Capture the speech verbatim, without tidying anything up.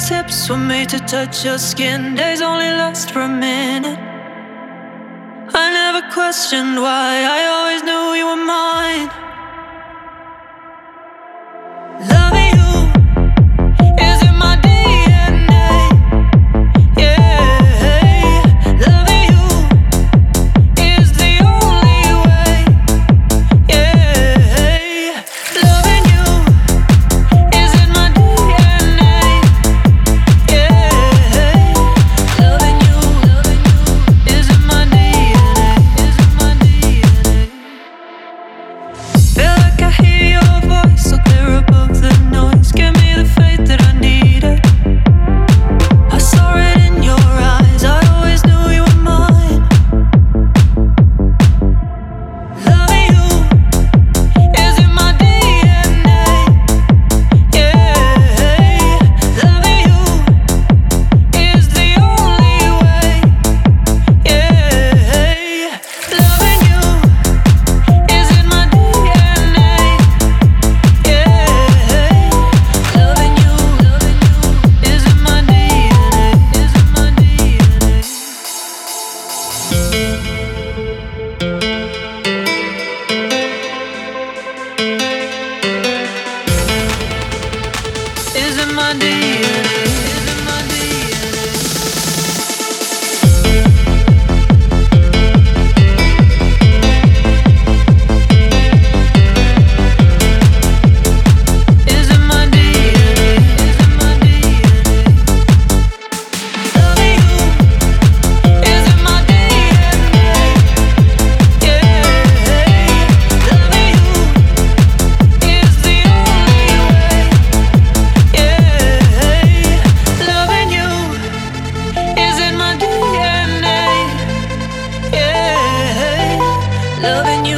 fingertips were made to touch your skin. Days only last for a minute. I never questioned why, I always knew you were mine. Loving you is in my D N A. Yeah, loving you is the only way. Yeah, loving you is in my D N A. Yeah, loving you, loving you is in my D N A. Is in my D N A. Feel like I hear your voice so clear above the noise. Give me the faith that I needed. I saw it in your eyes, I always knew you were mine. Loving you is in my D N A. Yeah, loving you is the only way. Yeah, loving you is in my D N A. Yeah, loving you, loving you is in my D N A. Is in my D N A. Is in my D N A. Is in my D N A. Is in my D N A. Is in my D N A. Loving you is in my D N A. Yeah, loving you is the only way. Yeah, loving you is in my D N A. Yeah, loving you